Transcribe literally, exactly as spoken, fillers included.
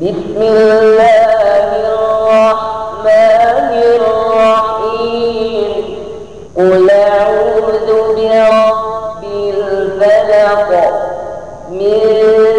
بسم الله الرحمن الرحيم قل أعوذ برب الفلق من